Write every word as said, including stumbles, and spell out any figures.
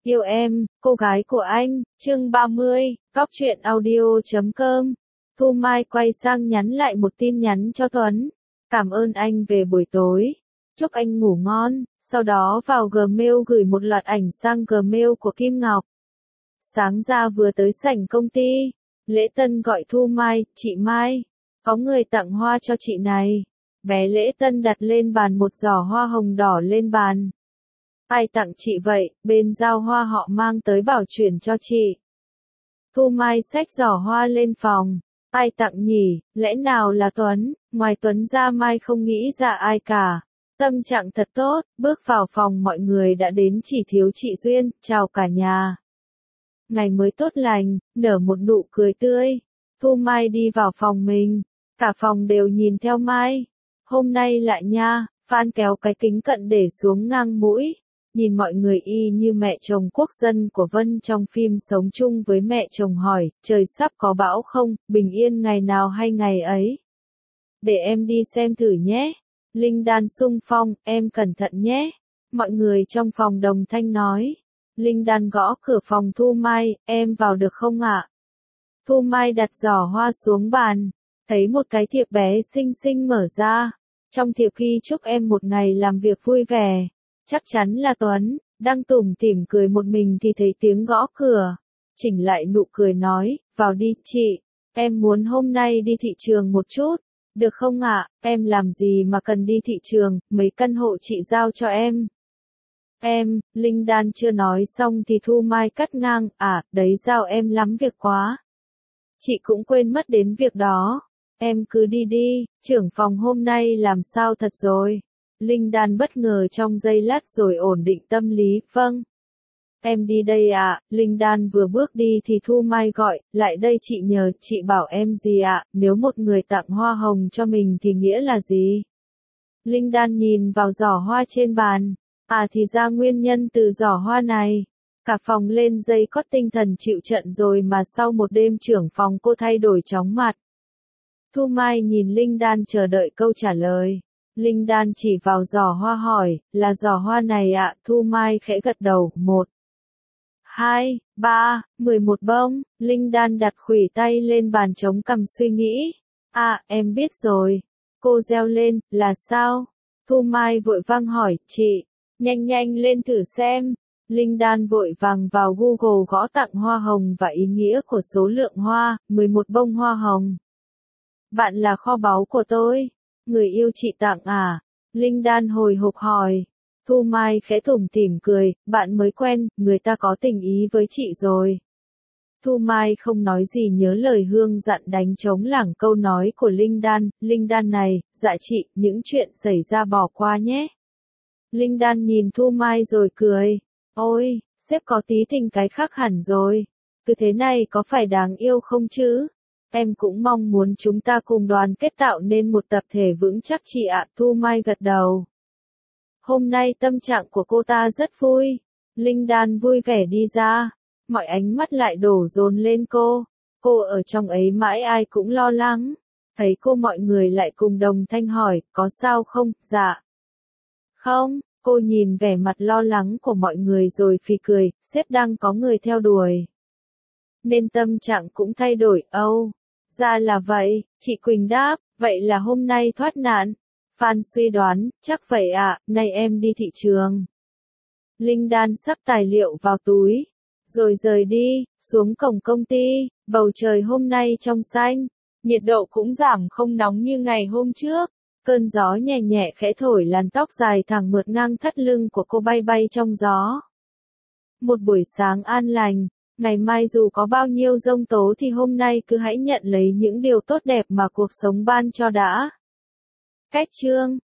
Yêu em, cô gái của anh, chương ba mươi, Góc truyện audio chấm com. Thu Mai quay sang nhắn lại một tin nhắn cho Tuấn. Cảm ơn anh về buổi tối. Chúc anh ngủ ngon, sau đó vào Gmail gửi một loạt ảnh sang Gmail của Kim Ngọc. Sáng ra vừa tới sảnh công ty, Lễ Tân gọi Thu Mai, chị Mai, có người tặng hoa cho chị này. Bé Lễ Tân đặt lên bàn một giỏ hoa hồng đỏ lên bàn. Ai tặng chị vậy? Bên giao hoa họ mang tới bảo chuyển cho chị. Thu Mai xách giỏ hoa lên phòng. Ai tặng nhỉ? Lẽ nào là Tuấn? Ngoài Tuấn ra Mai không nghĩ ra ai cả. Tâm trạng thật tốt, bước vào phòng mọi người đã đến chỉ thiếu chị Duyên, chào cả nhà. Ngày mới tốt lành, nở một nụ cười tươi. Thu Mai đi vào phòng mình. Cả phòng đều nhìn theo Mai. Hôm nay lại nha, Phan kéo cái kính cận để xuống ngang mũi. Nhìn mọi người y như mẹ chồng quốc dân của Vân trong phim Sống chung với mẹ chồng hỏi, trời sắp có bão không, bình yên ngày nào hay ngày ấy. Để em đi xem thử nhé. Linh Đan xung phong, em cẩn thận nhé. Mọi người trong phòng đồng thanh nói. Linh Đan gõ cửa phòng Thu Mai, em vào được không ạ? Thu Mai đặt giỏ hoa xuống bàn, thấy một cái thiệp bé xinh xinh mở ra. Trong thiệp ghi chúc em một ngày làm việc vui vẻ. Chắc chắn là Tuấn, đang tủm tỉm cười một mình thì thấy tiếng gõ cửa. Chỉnh lại nụ cười nói, vào đi chị, em muốn hôm nay đi thị trường một chút. Được không ạ? Em làm gì mà cần đi thị trường, mấy căn hộ chị giao cho em. Em, Linh Đan chưa nói xong thì Thu Mai cắt ngang, à, đấy giao em lắm việc quá. Chị cũng quên mất đến việc đó. Em cứ đi đi, trưởng phòng hôm nay làm sao thật rồi. Linh Đan bất ngờ trong giây lát rồi ổn định tâm lý, vâng. Em đi đây ạ, Linh Đan vừa bước đi thì Thu Mai gọi, lại đây chị nhờ, chị bảo em gì ạ, nếu một người tặng hoa hồng cho mình thì nghĩa là gì? Linh Đan nhìn vào giỏ hoa trên bàn, à thì ra nguyên nhân từ giỏ hoa này. Cả phòng lên dây cót tinh thần chịu trận rồi mà sau một đêm trưởng phòng cô thay đổi chóng mặt. Thu Mai nhìn Linh Đan chờ đợi câu trả lời. Linh Đan chỉ vào giỏ hoa hỏi, là giỏ hoa này ạ, Thu Mai khẽ gật đầu, một, hai, ba, mười một bông, Linh Đan đặt khuỷu tay lên bàn chống cằm suy nghĩ. À, em biết rồi. Cô reo lên, là sao? Thu Mai vội vang hỏi, chị, nhanh nhanh lên thử xem. Linh Đan vội vàng vào Google gõ tặng hoa hồng và ý nghĩa của số lượng hoa, mười một bông hoa hồng. Bạn là kho báu của tôi. Người yêu chị tặng à? Linh Đan hồi hộp hỏi. Thu Mai khẽ tủm tỉm cười, bạn mới quen, người ta có tình ý với chị rồi. Thu Mai không nói gì nhớ lời Hương dặn đánh trống lảng câu nói của Linh Đan, Linh Đan này, dạ chị, những chuyện xảy ra bỏ qua nhé. Linh Đan nhìn Thu Mai rồi cười, ôi, sếp có tí tình cái khác hẳn rồi, cứ thế này có phải đáng yêu không chứ? Em cũng mong muốn chúng ta cùng đoàn kết tạo nên một tập thể vững chắc chị ạ, Thu Mai gật đầu. Hôm nay tâm trạng của cô ta rất vui. Linh Đan vui vẻ đi ra. Mọi ánh mắt lại đổ dồn lên cô. Cô ở trong ấy mãi ai cũng lo lắng. Thấy cô mọi người lại cùng đồng thanh hỏi, có sao không? Dạ. Không, cô nhìn vẻ mặt lo lắng của mọi người rồi phì cười, sếp đang có người theo đuổi. Nên tâm trạng cũng thay đổi, âu. Oh, ra là vậy, chị Quỳnh đáp, vậy là hôm nay thoát nạn. Phan suy đoán, chắc vậy ạ, à, nay em đi thị trường. Linh Đan sắp tài liệu vào túi, rồi rời đi, xuống cổng công ty, bầu trời hôm nay trong xanh, nhiệt độ cũng giảm không nóng như ngày hôm trước. Cơn gió nhẹ nhẹ khẽ thổi làn tóc dài thẳng mượt ngang thắt lưng của cô bay bay trong gió. Một buổi sáng an lành. Ngày mai dù có bao nhiêu giông tố thì hôm nay cứ hãy nhận lấy những điều tốt đẹp mà cuộc sống ban cho đã. Cách chương